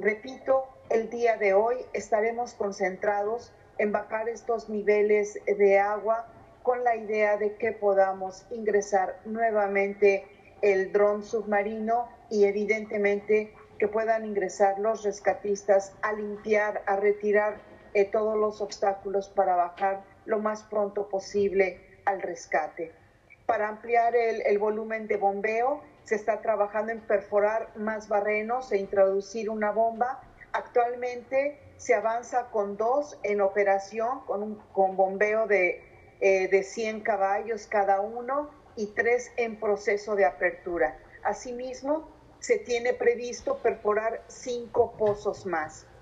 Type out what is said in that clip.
Repito, el día de hoy estaremos concentrados en bajar estos niveles de agua con la idea de que podamos ingresar nuevamente el dron submarino y evidentemente que puedan ingresar los rescatistas a limpiar, a retirar todos los obstáculos para bajar lo más pronto posible al rescate. Para ampliar el volumen de bombeo, se está trabajando en perforar más barrenos e introducir una bomba. Actualmente se avanza con 2 en operación, con bombeo de 100 caballos cada uno y 3 en proceso de apertura. Asimismo, se tiene previsto perforar 5 pozos más.